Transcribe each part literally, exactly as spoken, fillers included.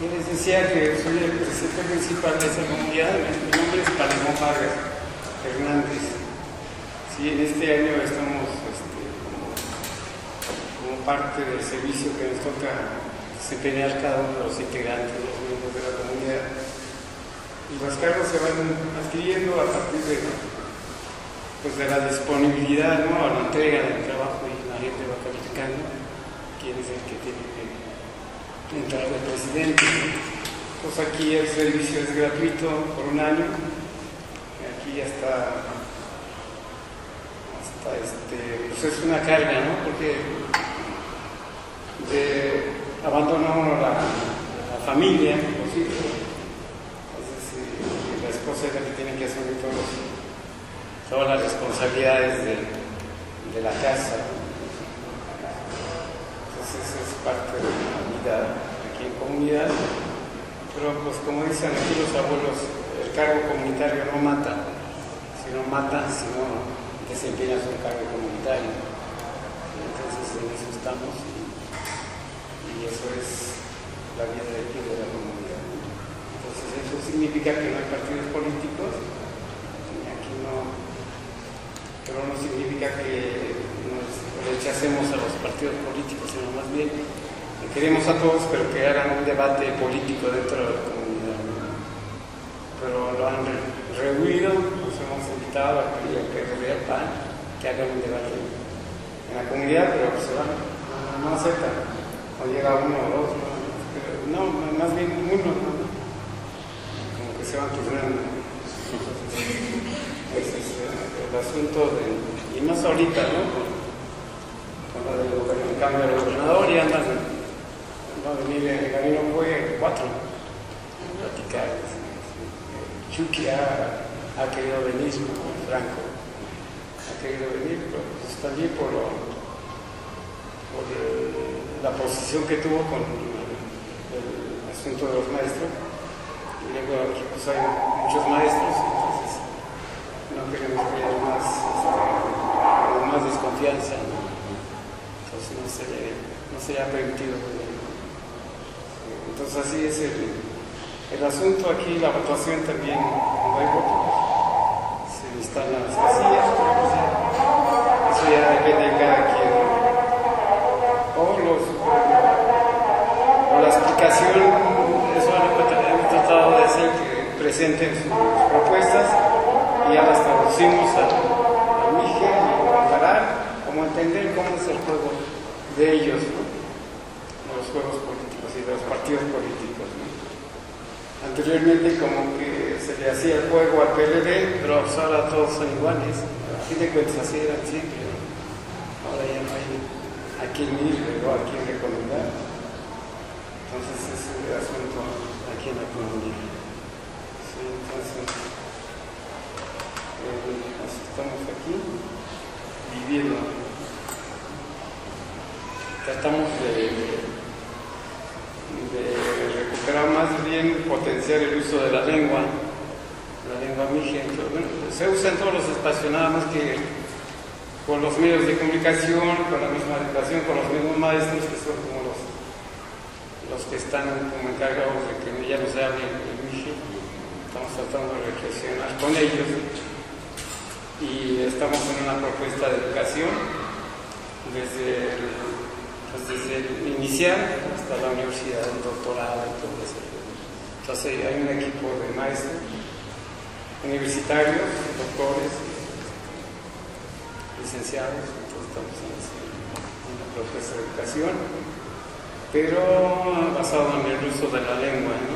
Yo les decía que soy el presidente principal de esa comunidad. Mi nombre es Palemón Vargas Hernández. Sí, en este año estamos este, como, como parte del servicio que nos toca desempeñar cada uno de los integrantes, los miembros de la comunidad. Y los cargos se van adquiriendo a partir de, pues, de la disponibilidad, ¿no?, a la entrega del trabajo, y la gente va calificando quién es el que tiene que entrar de presidente. Pues aquí el servicio es gratuito por un año. Aquí ya está, hasta este, pues es una carga, ¿no? Porque de, abandona uno la, la familia, los hijos. Entonces, eh, la esposa es la que tiene que asumir todos, todas las responsabilidades de, de la casa. Entonces, es parte de la vida aquí en comunidad. Pero, pues, como dicen aquí los abuelos, el cargo comunitario no mata, sino mata si no desempeñas un cargo comunitario. Entonces, en eso estamos. Y eso es la vida de aquí de la comunidad. Entonces eso significa que no hay partidos políticos, aquí no, pero no significa que nos rechacemos a los partidos políticos, sino más bien que queremos a todos, pero que hagan un debate político dentro de la comunidad. Pero lo han rehuido, nos hemos invitado a que el P R D, al P A N, que hagan un debate en la comunidad, pero se van, no, no aceptan. O llega uno o dos, no, no, más bien uno, ¿no? Como que se van turnando. Ese es el asunto de, y más ahorita, ¿no? Con, con la del cambio de gobernador, y andan, va a venir el Gabino fue cuatro a platicar. Chucky ha, ha querido venir, Franco ha querido venir, pero pues también por lo, por el, la posición que tuvo con el, el asunto de los maestros. Y luego aquí pues hay muchos maestros, entonces no queremos que haya más, este, más desconfianza, ¿no? Entonces no se le, no se le ha permitido. Entonces así es el, el asunto aquí. La votación también, cuando hay votos, se instalan las casillas, pero pues ya, eso ya depende de cada quien. O, los, o la explicación, eso hemos tratado de hacer, que presenten sus propuestas y ya las traducimos al, al MIGE y comparar, como entender cómo es el juego de ellos, ¿no?, de los juegos políticos y de los partidos políticos, ¿no? Anteriormente como que se le hacía el juego al P L D, pero ahora todos son iguales. A fin de cuentas así eran siempre, ¿no? Ahora ya no hay a quién ir o a quién recomendar. Entonces ese es el asunto aquí en la comunidad. Sí, entonces eh, estamos aquí viviendo. Tratamos de, de recuperar, más bien potenciar el uso de la lengua, la lengua mije. Bueno, se usa en todos los espacios, nada más que con los medios de comunicación, con la misma educación, con los mismos maestros, que son como los, los que están como encargados de que ya no se hable el mije. Estamos tratando de reflexionar con ellos y estamos en una propuesta de educación desde el, pues desde el inicial hasta la universidad, el doctorado y todo eso. Entonces hay un equipo de maestros universitarios, doctores, licenciados. Entonces estamos en una propuesta de educación, pero basado en el uso de la lengua, ¿no?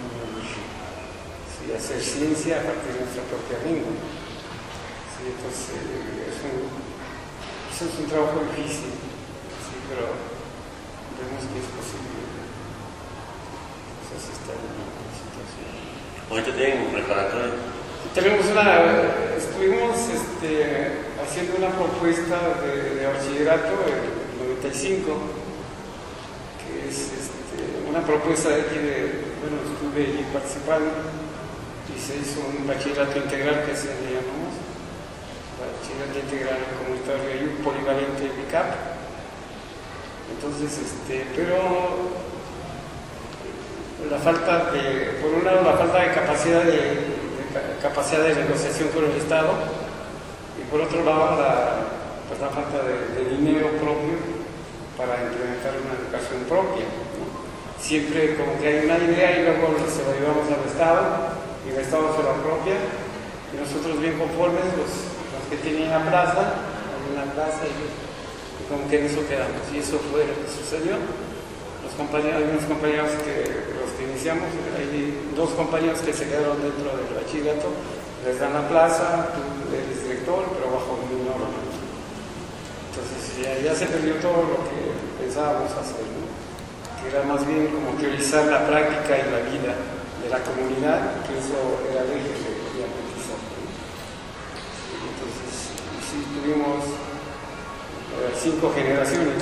Sí, hacer ciencia a partir de nuestra propia lengua. Sí, entonces es un, eso es un trabajo difícil, sí, pero vemos que es posible. Entonces está en una situación. ¿Ahorita tienen preparatoria? Tenemos una, estuvimos este, haciendo una propuesta de, de bachillerato en el noventa y cinco, que es este, una propuesta de aquí de, bueno, estuve allí participando y se hizo un bachillerato integral, que se le llamamos, bachillerato integral comunitario y un polivalente B I C A P. Entonces, este, pero la falta de, por un lado, la falta de capacidad de, de capacidad de negociación con el Estado, y por otro lado, la, pues la falta de, de dinero propio para implementar una educación propia, ¿no? Siempre como que hay una idea y luego se la llevamos al Estado y el Estado se la apropia y nosotros bien conformes, los, los que tienen la plaza, hay una plaza y, y como que en eso quedamos, y eso fue lo que sucedió. Los compañeros, hay unos compañeros que los que iniciamos, hay dos compañeros que se quedaron dentro del bachillerato, les dan la plaza, tú eres director, pero bajo mi norma. Entonces ya, ya se perdió todo lo que pensábamos hacer, ¿no? Que era más bien como priorizar la práctica y la vida de la comunidad, que eso era el eje que quería priorizar, ¿no? Entonces sí tuvimos eh, cinco generaciones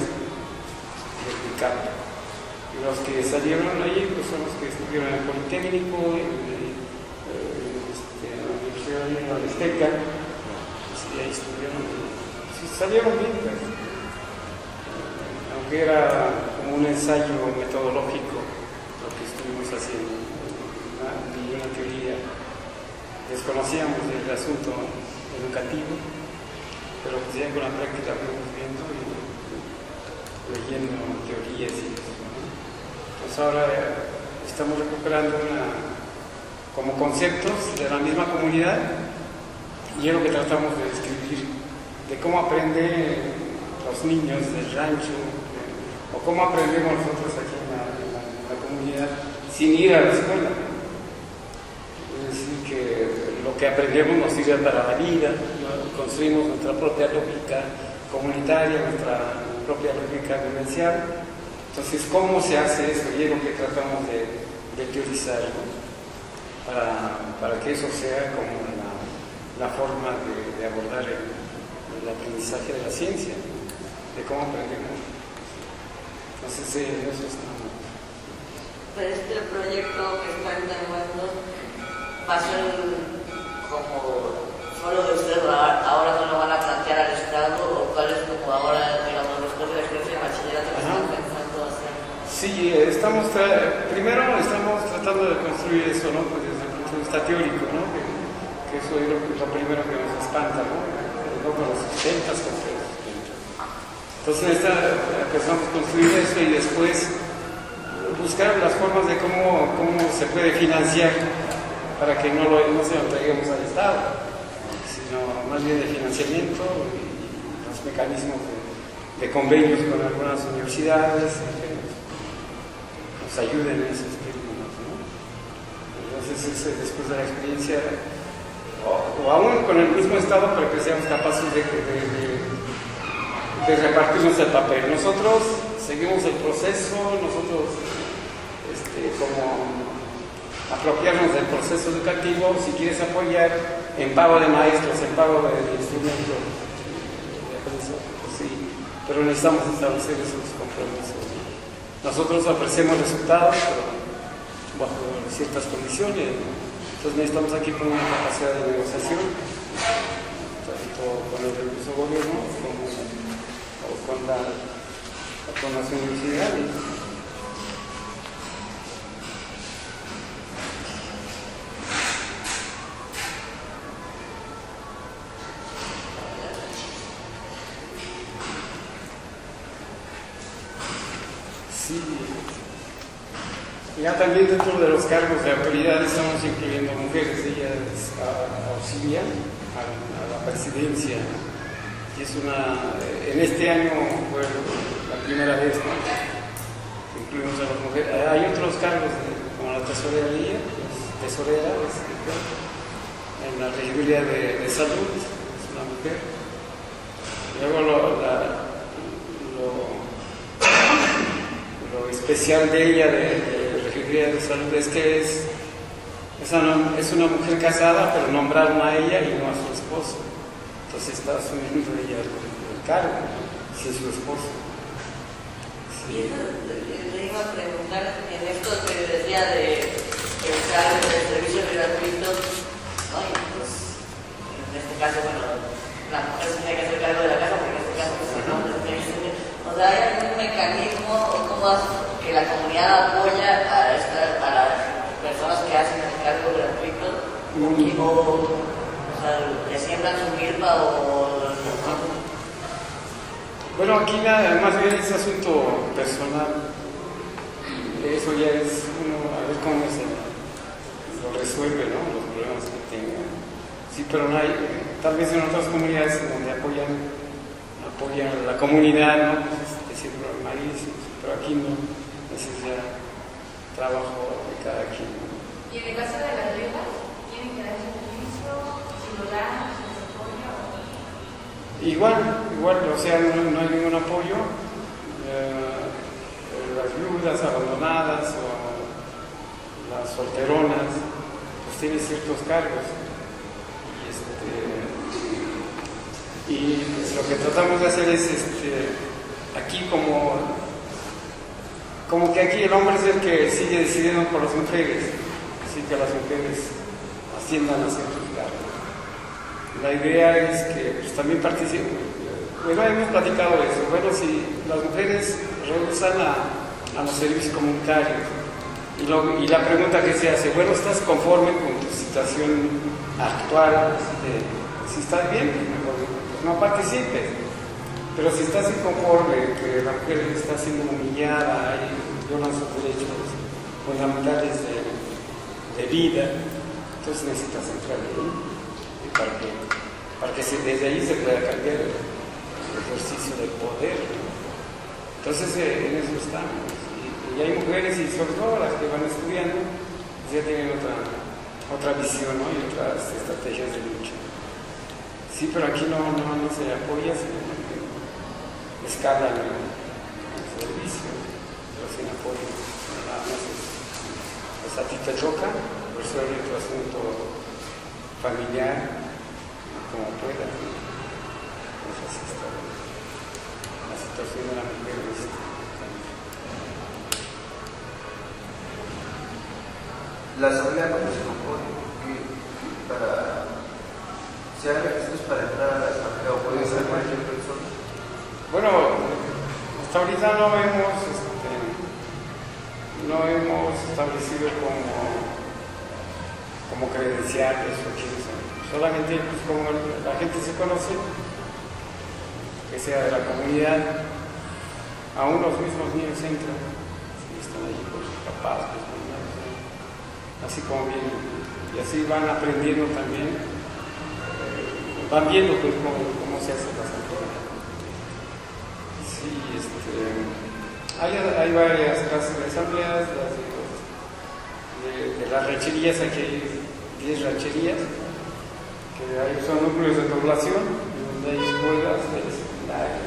de cambio. Y los que salieron ahí pues son los que estuvieron en el Politécnico, en, en, en la Universidad de la Azteca, y ahí estuvieron, sí, salieron bien, pues, aunque era como un ensayo metodológico lo que estuvimos haciendo, una, una teoría, desconocíamos el asunto educativo, pero pues ya con la práctica fuimos viendo y leyendo teorías y eso. Pues ahora estamos recuperando una, como conceptos de la misma comunidad, y es lo que tratamos de describir, de cómo aprenden los niños del rancho, eh, o cómo aprendemos nosotros aquí en la, en la, en la comunidad sin ir a la escuela. Es decir, que lo que aprendemos nos sirve para la vida, ¿no? Construimos nuestra propia lógica comunitaria, nuestra propia lógica vivencial. Entonces, ¿cómo se hace eso? Y es lo que tratamos de, de teorizar, ¿no? para, para que eso sea como la, la forma de, de abordar el, el aprendizaje de la ciencia, ¿no? De cómo aprendemos. Entonces, eh, eso es como... Pero este proyecto que están terminando va a ser como solo de ustedes, ahora no lo van a plantear al Estado, o cuál es como ahora, digamos, después de la experiencia de bachillerato que están pensando. Sí, estamos primero estamos tratando de construir eso, ¿no? Pues desde el punto de vista teórico, ¿no? Que, que eso es lo, lo primero que nos espanta, ¿no? Luego los sesentas, entonces esta, empezamos a construir eso y después buscar las formas de cómo, cómo se puede financiar para que no, lo, no se lo traigamos al Estado, sino más bien de financiamiento y los mecanismos de, de convenios con algunas universidades ayuden en esos términos, ¿no? Entonces, ese, después de la experiencia, o, o aún con el mismo Estado, para que seamos capaces de, de, de, de repartirnos el papel. Nosotros seguimos el proceso, nosotros, este, como apropiarnos del proceso educativo, si quieres apoyar en pago de maestros, en pago de instrumentos, pues sí, pero necesitamos establecer esos compromisos. Nosotros ofrecemos resultados, pero bajo ciertas condiciones, ¿no? Entonces necesitamos aquí poner una capacidad de negociación, tanto con el recurso gobierno como o con, la, con las universidades. Sí. Ya también dentro de los cargos de autoridad estamos incluyendo mujeres, ellas auxilian a, a la presidencia, y es una, en este año fue la primera vez, ¿no? Que incluimos a las mujeres. Hay otros cargos de, como la tesorería, tesorera, en la regiduría de, de salud, es una mujer. Luego lo, la, lo Lo especial de ella, de, de regiduría de salud, es que es, es, una, es una mujer casada, pero nombraron a ella y no a su esposo. Entonces está asumiendo ella el, el cargo, sin su esposo. Sí. Y eso le iba a preguntar, en esto que decía de el cargo de servicio gratuito, ¿no? Y pues, en este caso, bueno, la mujer se tiene que hacer cargo de la casa, porque en este caso, pues, el hombre se tiene que hacer. O sea, ¿hay algún mecanismo o cómo que la comunidad apoya a, esta, a la Mm. O, o sea, le siembran su milpa o... Bueno, aquí nada, más bien es asunto personal. Eso ya es uno, a ver cómo se lo resuelve, ¿no? Los problemas que tenga. Sí, pero no hay, tal vez en otras comunidades donde apoyan, apoyan la comunidad, ¿no? Pues, decir, maíz, pero aquí no, ese es ya trabajo de cada quien. ¿Y en el caso de las reglas, tienen que dar ese servicio? Si lo dan, si les apoya o... Igual, igual, o sea, no, no hay ningún apoyo. Eh, las viudas abandonadas o las solteronas, pues tienen ciertos cargos. Y, este, y lo que tratamos de hacer es, este, aquí como, como que aquí el hombre es el que sigue decidiendo por las mujeres, así que las mujeres asciendan a ciertos cargos. La idea es que pues, también participen. Bueno, hemos platicado eso. Bueno, si las mujeres rehusan a, a los servicios comunitarios y, lo, y la pregunta que se hace, bueno, ¿estás conforme con tu situación actual? Este, si estás bien, pues no participes. Pero si estás inconforme, que la mujer está siendo humillada y violan sus derechos fundamentales de, de vida, entonces necesitas entrar ahí para que, para que se, desde ahí se pueda cambiar el, el ejercicio del poder. Entonces eh, en eso estamos. Y, y hay mujeres, y sobre todo las que van estudiando, pues ya tienen otra, otra visión, ¿no? Y otras estrategias de lucha. Sí, pero aquí no, no, no se apoya, sino que escalan el, el servicio, pero sin apoyo. Nada más es, pues a ti te toca resolver tu asunto familiar como puedas, ¿no? Pues así está la situación de la mujer. La asamblea, ¿cómo se compone? Para, ¿se hay requisitos para entrar a la asamblea o puede ser cualquier persona? Bueno, hasta ahorita no hemos, este, no hemos establecido como, como credenciales o quién sabe. Solamente pues, como la gente se conoce, que sea de la comunidad, aún los mismos niños entran, si están ahí con sus papás, pues, así como bien, y así van aprendiendo también, eh, van viendo pues, cómo, cómo se hace la asamblea. Sí, este, hay, hay varias clases de asambleas, las de, de, de las rancherías, aquí hay diez rancherías, que hay, son núcleos de población, donde hay escuelas de secundaria,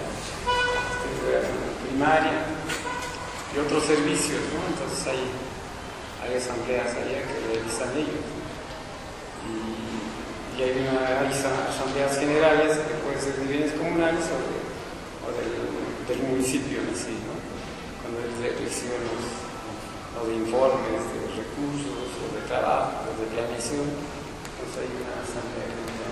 primaria y otros servicios, ¿no? Entonces hay hay asambleas allá que realizan ellos y, y hay, una, hay asambleas generales que pueden ser de bienes comunales o, de, o del, del municipio en sí, ¿no? Cuando hay elecciones o de informes de recursos o de trabajo o de planeación, pues hay una asamblea general.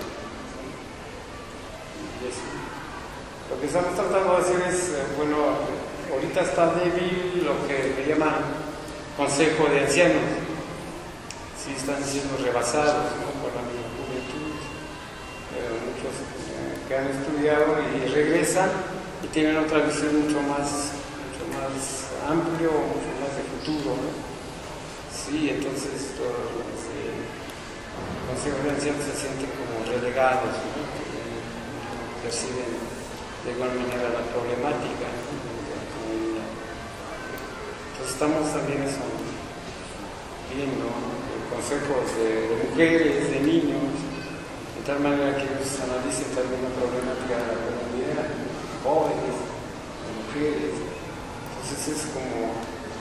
Y eso. Lo que estamos tratando de hacer es, bueno, ahorita está débil lo que le llaman consejo de ancianos, sí están siendo rebasados, ¿no? Por la misma juventud, eh, muchos eh, que han estudiado y regresan y tienen otra visión mucho más, mucho más amplio, mucho más de futuro, ¿no? Sí, entonces todos los eh, consejos de ancianos se sienten como relegados, ¿no? Que perciben de igual manera la problemática, ¿no? Estamos también eso, viendo consejos de, de mujeres, de niños, de tal manera que ellos analicen también la problemática de la comunidad, jóvenes, de mujeres. Entonces es como,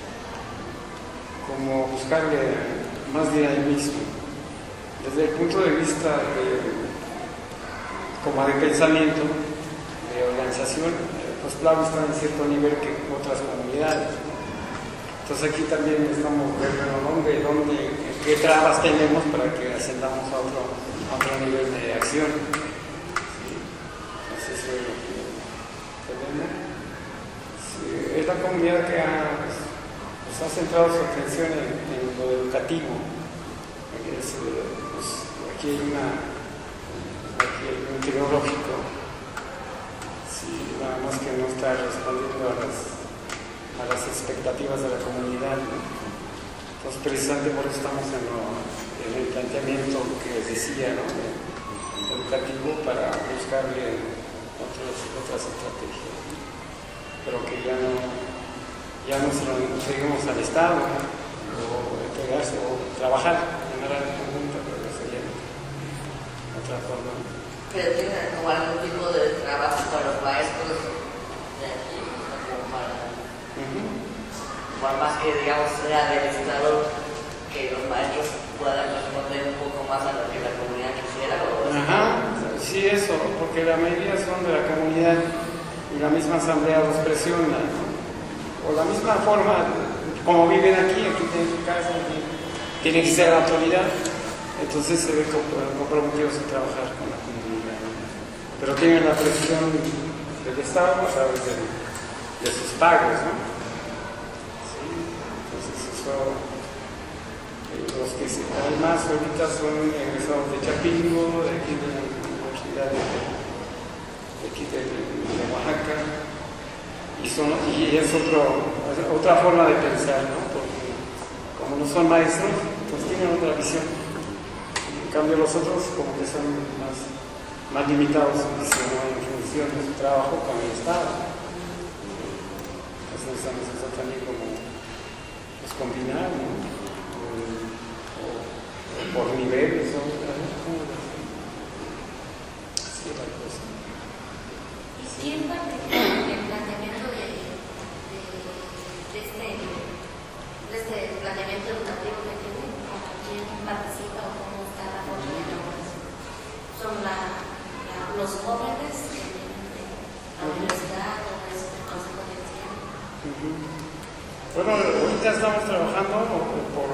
como buscarle más dinamismo. Desde el punto de vista de, como de pensamiento, de organización, pues Plau está en cierto nivel que otras comunidades. Entonces aquí también estamos viendo dónde, dónde, qué trabas tenemos para que ascendamos a otro, a otro nivel de acción. ¿Sí? Entonces eso es lo que tenemos. Sí, es la comunidad que ha, pues, ha centrado su atención en, en lo educativo, en Es, pues, aquí hay una, aquí hay un tecnológico, sí, nada más que no está respondiendo a las, a las expectativas de la comunidad, ¿no? Entonces, precisamente por eso estamos en, lo, en el planteamiento que decía, ¿no? Educativo, para buscarle otros, otras estrategias, ¿no? Pero que ya no, ya no se lo entreguemos al Estado, ¿no? O entregarse, o trabajar en área conjunta, pero eso ya no, otra forma. Pero tienen como algún tipo de trabajo para los maestros de aquí, como para, uh-huh. para más que digamos sea del Estado, que los maestros puedan responder un poco más a lo que la comunidad quisiera. ¿O Ajá, sí, eso, porque la mayoría son de la comunidad y la misma asamblea los presiona, ¿no? O la misma forma, como viven aquí, aquí tienen su casa, aquí tienen que ser la autoridad, entonces se ven comprometidos a trabajar con la comunidad, ¿no? Pero tienen la presión del Estado a través de, de sus pagos, ¿no? Sí, entonces eso, eh, los que se, además ahorita son egresados de Chapingo, de aquí de la Universidad de, de, aquí de, de Oaxaca. Y, son, y es otro, otra forma de pensar, ¿no? Porque como no son maestros, pues tienen otra visión. En cambio los otros como que son más, más limitados en visión, ¿no? En función de su trabajo con el Estado. Entonces necesitamos eso también como pues, combinar, ¿no? O, o, o por niveles, ¿no? ¿Cómo lo hacen? Así es la cosa. Siempre el planteamiento de, de, de, este, de este planteamiento educativo que tiene, quién participa o cómo está la forma de elaboración. Son la, la, los jóvenes que vienen de la universidad o es el consejo de ancianos. Bueno, ahorita estamos trabajando por,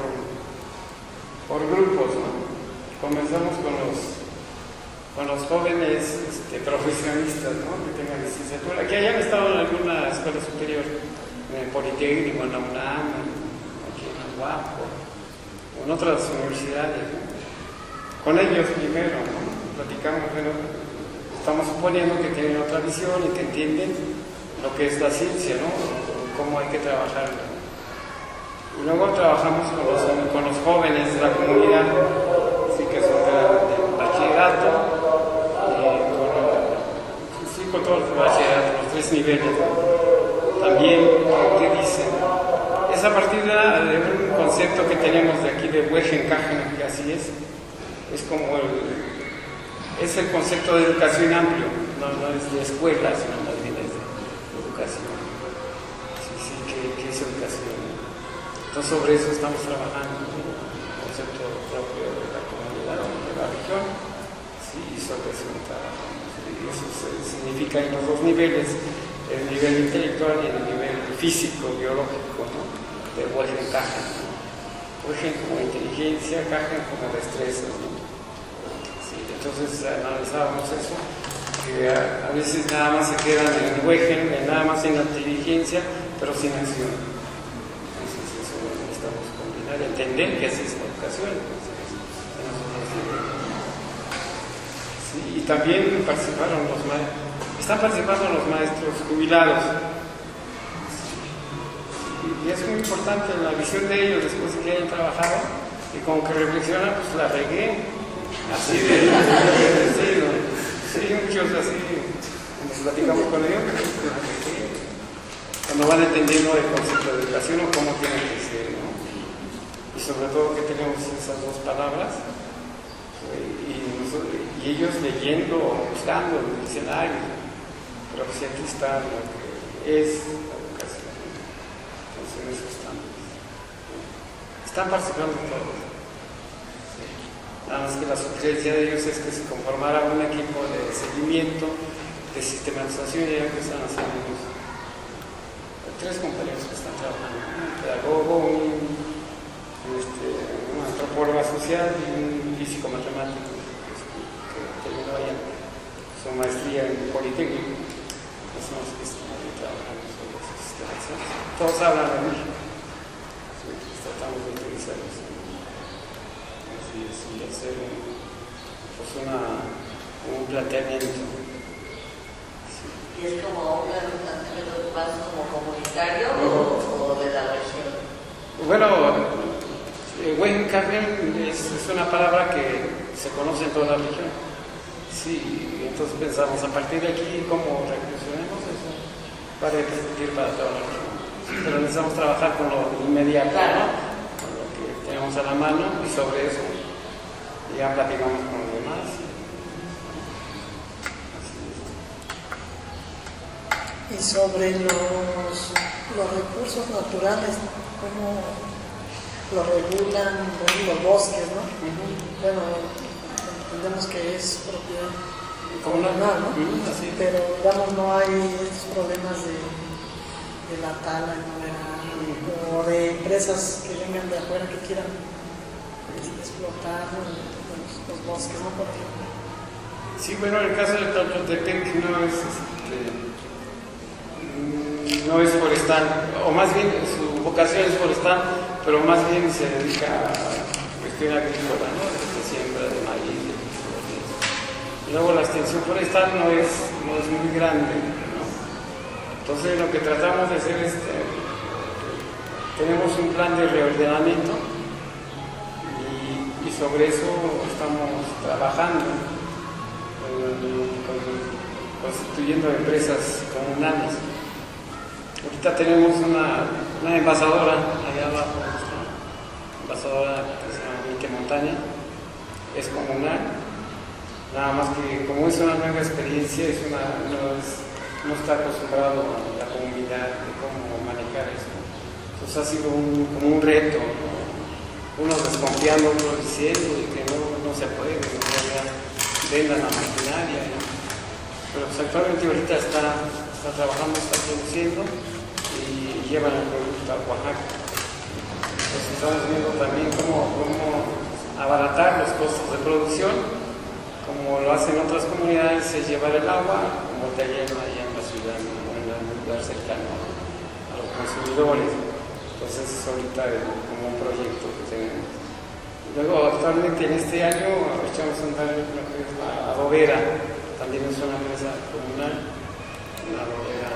por grupos, ¿no? Comenzamos con los con los jóvenes este, profesionistas, ¿no? Que tengan licenciatura, que hayan estado en alguna escuela superior, en el Politécnico, en la UNAM, aquí en la U A P, o en otras universidades, ¿no? Con ellos primero, ¿no? Platicamos, bueno, estamos suponiendo que tienen otra visión y que entienden lo que es la ciencia, ¿no? Cómo hay que trabajarla. Y luego trabajamos con los, con los jóvenes de la comunidad, así que son de, de bachillerato, con todos los bachilleratos, los tres niveles. También, ¿qué dicen? Es a partir de un concepto que tenemos de aquí de Wehenkagen, que así es, es como el, es el concepto de educación amplio, no, no es de escuela, sino más bien es de educación. Sí, sí, ¿qué, qué es educación? Entonces sobre eso estamos trabajando, ¿no? El concepto propio de la comunidad, de la región, sí, y sobre eso trabajamos. Eso significa en los dos niveles, el nivel intelectual y el nivel físico, biológico, ¿no? De Wehenkagen, ¿no? Wehen como inteligencia, Kagen como destreza, ¿no? Sí, entonces analizábamos eso, que a, a veces nada más se quedan en Wehen, nada más en la inteligencia, pero sin acción. Entonces eso lo necesitamos combinar, entender que así es la educación. Entonces, en los dos niveles. Y también participaron los maestros, están participando los maestros jubilados. Y es muy importante la visión de ellos después de que hayan trabajado y como que reflexionan, pues la regué. Así de, sí, ¿no? Sí, muchos así, nos platicamos con ellos, la regué. Cuando van entendiendo el concepto de educación o cómo tiene que ser, ¿no? Y sobre todo que tenemos esas dos palabras. Y, nosotros, y ellos leyendo o buscando el diccionario, pero si aquí está lo que es la educación, entonces en eso estamos. Están participando todos. Sí. Nada más que la sugerencia de ellos es que se conformara un equipo de seguimiento, de sistematización, y ya que están haciendo ellos. Tres compañeros que están trabajando, un pedagogo, un, este, una antropóloga social y un físico matemático que terminó ya su maestría en el Politécnico. Pues son los que están ahí trabajando sobre esos sistemas. Todos hablan de México. Sí, tratamos de utilizarlos. sí, sí, hacer un, pues una, un planteamiento. Sí. ¿Y es como un planteamiento más como comunitario o, o de la región? Bueno, eh, Buen Carmen es, es una palabra que se conoce en toda la región. Sí, entonces pensamos a partir de aquí cómo reflexionemos eso para repercutir para toda la región. Pero necesitamos trabajar con lo inmediato, ¿no? Con lo que tenemos a la mano y sobre eso ya platicamos con los demás. Y sobre los, los recursos naturales, ¿cómo los regulan los bosques, no? Uh-huh. Bueno, entendemos que es propiedad Comunal, comunal, ¿no? uh-huh, así. Pero digamos no hay estos problemas de, de la tala, ¿no? De, o de empresas que vengan de afuera que quieran explotar los, los bosques, ¿no? Por ejemplo. Sí, bueno, el caso de Toltepec no es, este, no es forestal, o más bien su vocación es forestal, pero más bien se dedica a cuestión agrícola, ¿no? De siembra de maíz, de frijoles. Y luego la extensión forestal no es, no es muy grande, ¿no? Entonces lo que tratamos de hacer es, este, tenemos un plan de reordenamiento y, y sobre eso estamos trabajando. Constituyendo empresas comunales. Ahorita tenemos una, una envasadora allá abajo, una envasadora que se llama Mique Montaña, es comunal, nada más que como es una nueva experiencia, es una, no, es, no está acostumbrado a la comunidad de cómo manejar esto. Entonces ha sido un, como un reto, ¿no? Unos desconfiando, otros diciendo y que no, no se puede, en realidad vendan la maquinaria, ¿no? Pero pues actualmente ahorita está, está trabajando, está produciendo y llevan el producto a Oaxaca. Entonces estamos viendo también cómo, cómo abaratar los costos de producción, como lo hacen otras comunidades, es llevar el agua como taller allá en la ciudad, ¿no? En un lugar cercano a los consumidores. Entonces es ahorita como un proyecto que tenemos. Luego actualmente en este año echamos a andar lo que es la adobera. También es una empresa comunal, una adobera.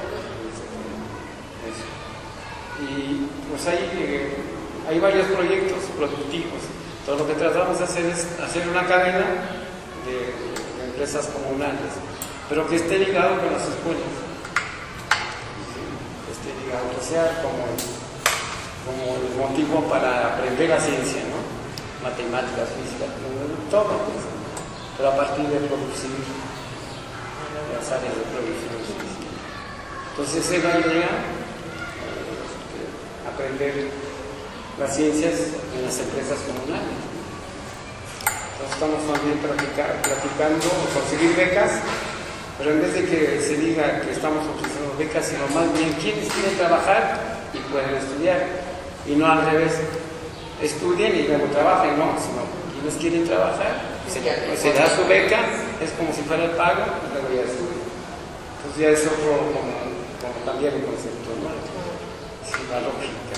Y pues hay, eh, hay varios proyectos productivos. Entonces lo que tratamos de hacer es hacer una cadena de, de empresas comunales, pero que esté ligado con las escuelas. Sí, que esté ligado, que sea como, como el motivo para aprender la ciencia, ¿no? Matemáticas, física, todo, pues, pero a partir de producir. Las áreas de producción. Entonces esa es la idea, eh, aprender las ciencias en las empresas comunales. Entonces estamos también practicar, platicando, conseguir becas, pero en vez de que se diga que estamos ofreciendo becas, sino más bien quienes quieren trabajar y pueden estudiar, y no al revés, estudien y luego trabajen, no, sino quienes quieren trabajar. Se, se da su beca, es como si fuera el pago, y luego ya estudia. Entonces ya es otro, como, como cambiar el concepto, ¿no? Sí, la lógica.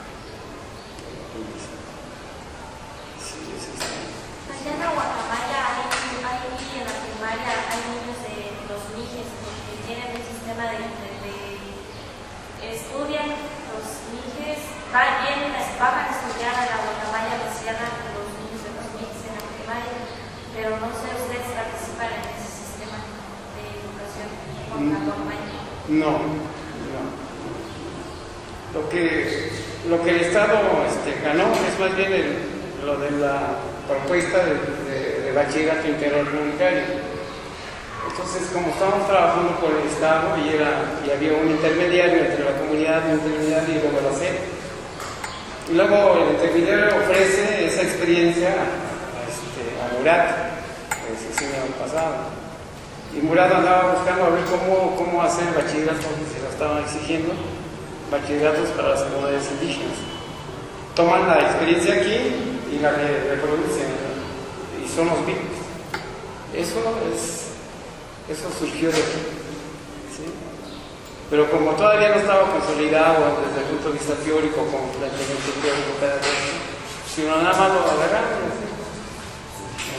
Sí, es esto. Allá en la Guacamaya hay, hay en la primaria, hay niños de los mijes que tienen un sistema de, de, de estudian los mijes, van, vienen, bajan a estudiar a la Guacamaya, les cierran los niños de los mijes en la primaria. Pero no sé, ustedes participan en ese sistema de educación con la Guacamaya. No, no. Lo que, lo que el Estado este, ganó es más bien el, lo de la propuesta de, de, de bachillerato integral comunitario. Entonces, como estábamos trabajando con el Estado y, era, y había un intermediario entre la comunidad, un intermediario y luego la sede. Y luego el intermediario ofrece esa experiencia a Murat, ese sí me ha pasado. Y Murat andaba buscando a ver cómo, cómo hacer bachilleratos, que se lo estaban exigiendo, bachilleratos para las comunidades indígenas. Toman la experiencia aquí y la reproducen, ¿no? Y son los vivos. Eso es, eso surgió de aquí. ¿Sí? Pero como todavía no estaba consolidado desde el punto de vista teórico, como planteamiento teórico pedagógico, sino nada más lo agarraron, ¿sí?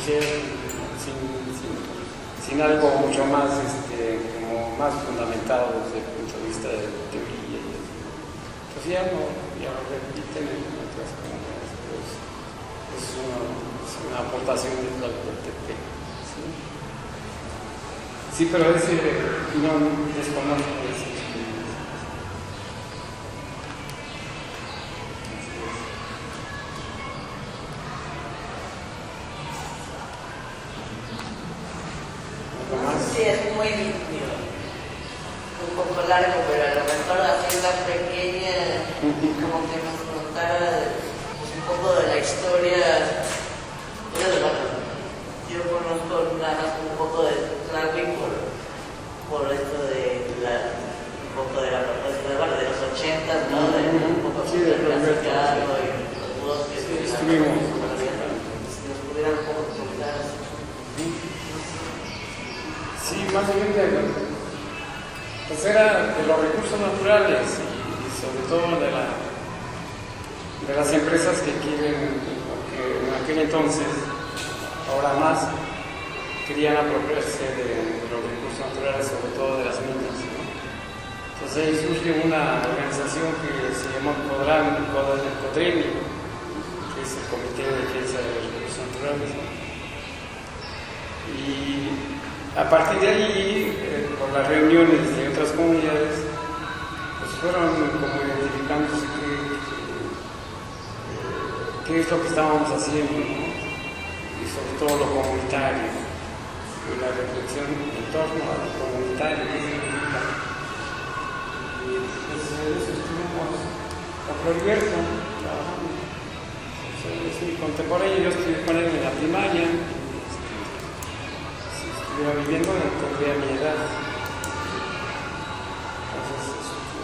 hicieron sin, sin, sin algo mucho más, este, como más fundamentado desde el punto de vista de teoría. Pues ya no, ya lo repiten en otras comunidades, pero es, es, una, es una aportación de la T P. ¿Sí? Sí, pero ese no desconozco ese. Sí, es muy limpio, un poco largo, pero a lo mejor así la pequeña, como que nos contara pues, un poco de la historia. Yo, bueno, yo conozco nada más un poco de Tlalhuic por, por esto de la, un poco de la propuesta de, bueno, de los ochentas, ¿no? De, un poco sí, de clásica, ¿no? Y los bosques, sí, y estuvimos. si nos pudieran un poco contar. Sí, más bien de, pues era de los recursos naturales y, y sobre todo de, la, de las empresas que quieren, que en aquel entonces, ahora más, querían apropiarse de, de los recursos naturales, sobre todo de las minas, ¿no? Entonces ahí surge una organización que se llama CODREMI, que es el Comité de Defensa de los Recursos Naturales, ¿no? Y a partir de allí, eh, por las reuniones de otras comunidades, pues fueron como identificándose qué, qué es lo que estábamos haciendo, ¿no? Y sobre todo lo comunitario, y la reflexión en torno a lo comunitario, qué significa. Y pues en eso estuvimos con Floriberto trabajando. O sea, es mi contemporáneo, yo estudié con él en la primaria. Iba viviendo en tendría mi edad. Entonces,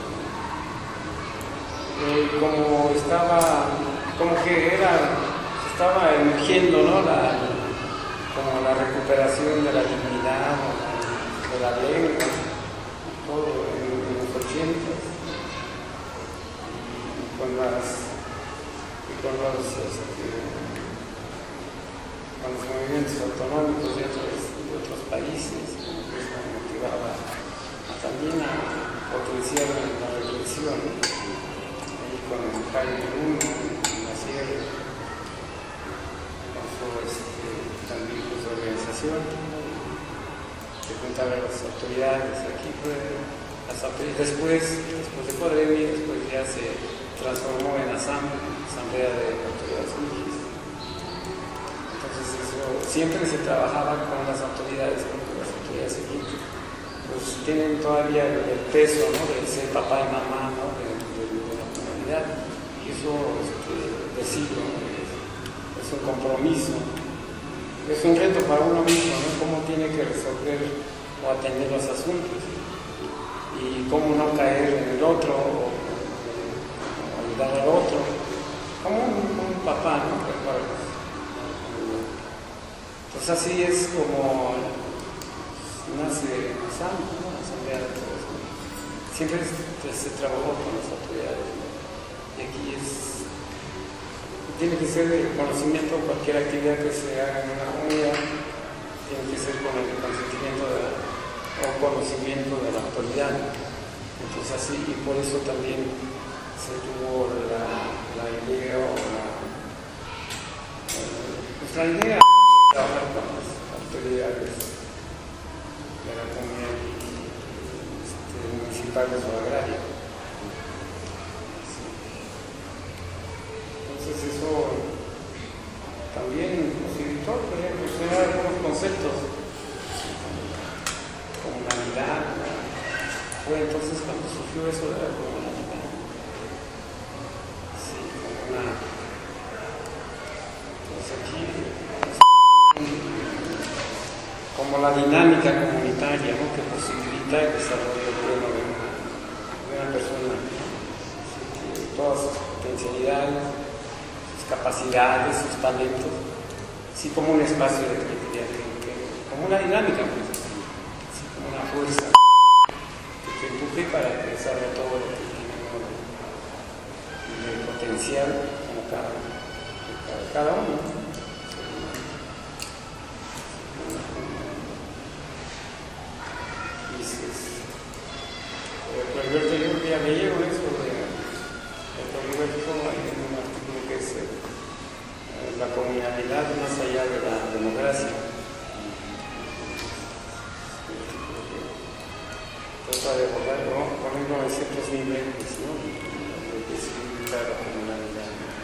este, eh, como estaba, como que era, estaba emergiendo, ¿no? La, como la recuperación de la dignidad, de la lengua, todo en, en los ochentas. Y con las, y con los, este, con los movimientos autonómicos de otros, de otros países, eso motivaba a, también a potenciar la reflexión, ¿no? Ahí con Jaime Bruno, en la sierra, con su este, también con su organización, ¿no? Que juntaba a las autoridades. Aquí fue las autoridades, después, después de CODREMI, después ya se transformó en ASAM, Asamblea de Autoridades Indígenas. Entonces eso, siempre se trabajaba con las autoridades, porque las autoridades aquí pues tienen todavía el, el peso, ¿no? De ser papá y mamá, ¿no? de, de, de la comunidad, y eso este, decirlo, ¿no? es, es un compromiso, es un reto para uno mismo, ¿no? Cómo tiene que resolver o atender los asuntos y cómo no caer en el otro o, o ayudar al otro, como un, un papá, ¿no? Pues así es como nace ASAM, ¿no? Asamblea de Todos. Siempre se, se trabajó con las autoridades, ¿no? Y aquí es, tiene que ser de conocimiento, cualquier actividad que se haga en una comunidad, tiene que ser con el consentimiento de la, o conocimiento de la autoridad. Entonces así, y por eso también se tuvo la, la idea o la, pues la idea trabajar con las autoridades de la comunidad este, municipales o agraria. Sí. Entonces eso también posibilitó, por ejemplo, tener algunos conceptos, comunalidad. Fue entonces cuando surgió eso de la comunalidad. Sí, como una. Pues aquí. Como la dinámica comunitaria, ¿no? Que posibilita el desarrollo pleno de una, de una persona, sí, todas sus potencialidades, sus capacidades, sus talentos, sí, como un espacio de creatividad, como una dinámica, pues, sí, como una fuerza que te empuje para expresar todo lo que tiene de, de potencial como cada, cada, cada uno, ¿no? Entonces, el Heriberto, yo creo que ya me llevo eso de el Heriberto, hay un artículo que es eh, la comunalidad más allá de la democracia. Trata de abordar, ¿no?, ponerlo en ciertos niveles, ¿no?, de que se limita la comunalidad.